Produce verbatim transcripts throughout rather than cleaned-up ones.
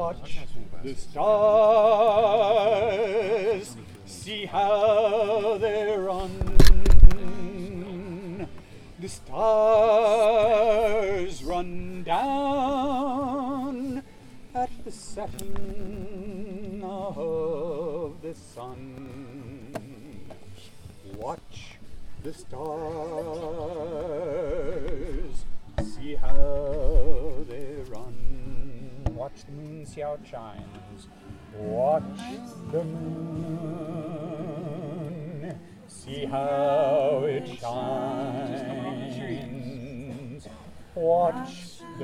Watch the stars, see how they run. The stars run down at the setting of the sun. Watch the stars, see how they run. Watch the moon, see how it shines. Watch the moon, see how it shines. Watch the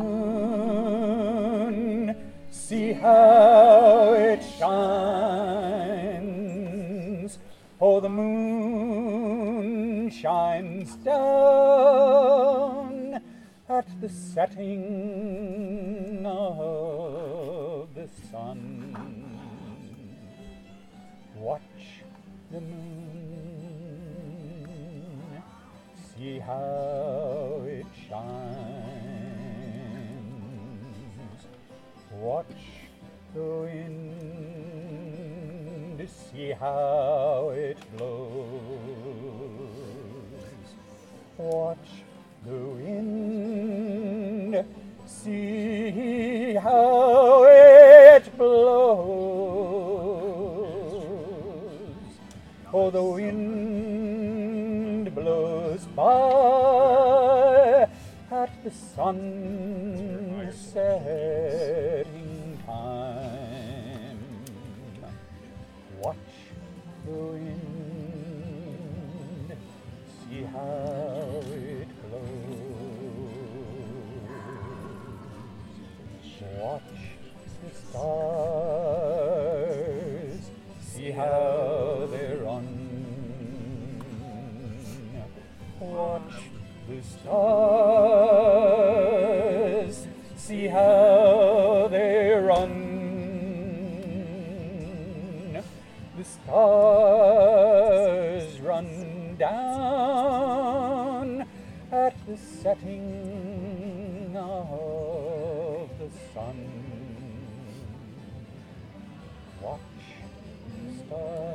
moon, see how it shines. Oh, the moon shines down at the setting of the sun. Watch the moon, see how it shines. Watch the wind, see how it blows. Watch the wind, see how it blows. Oh, the wind blows by at the sun setting time. Watch the wind, see how it blows. Watch the stars, see how they run. Watch the stars, see how they run. The stars run down at the setting of the sun. Watch the stars.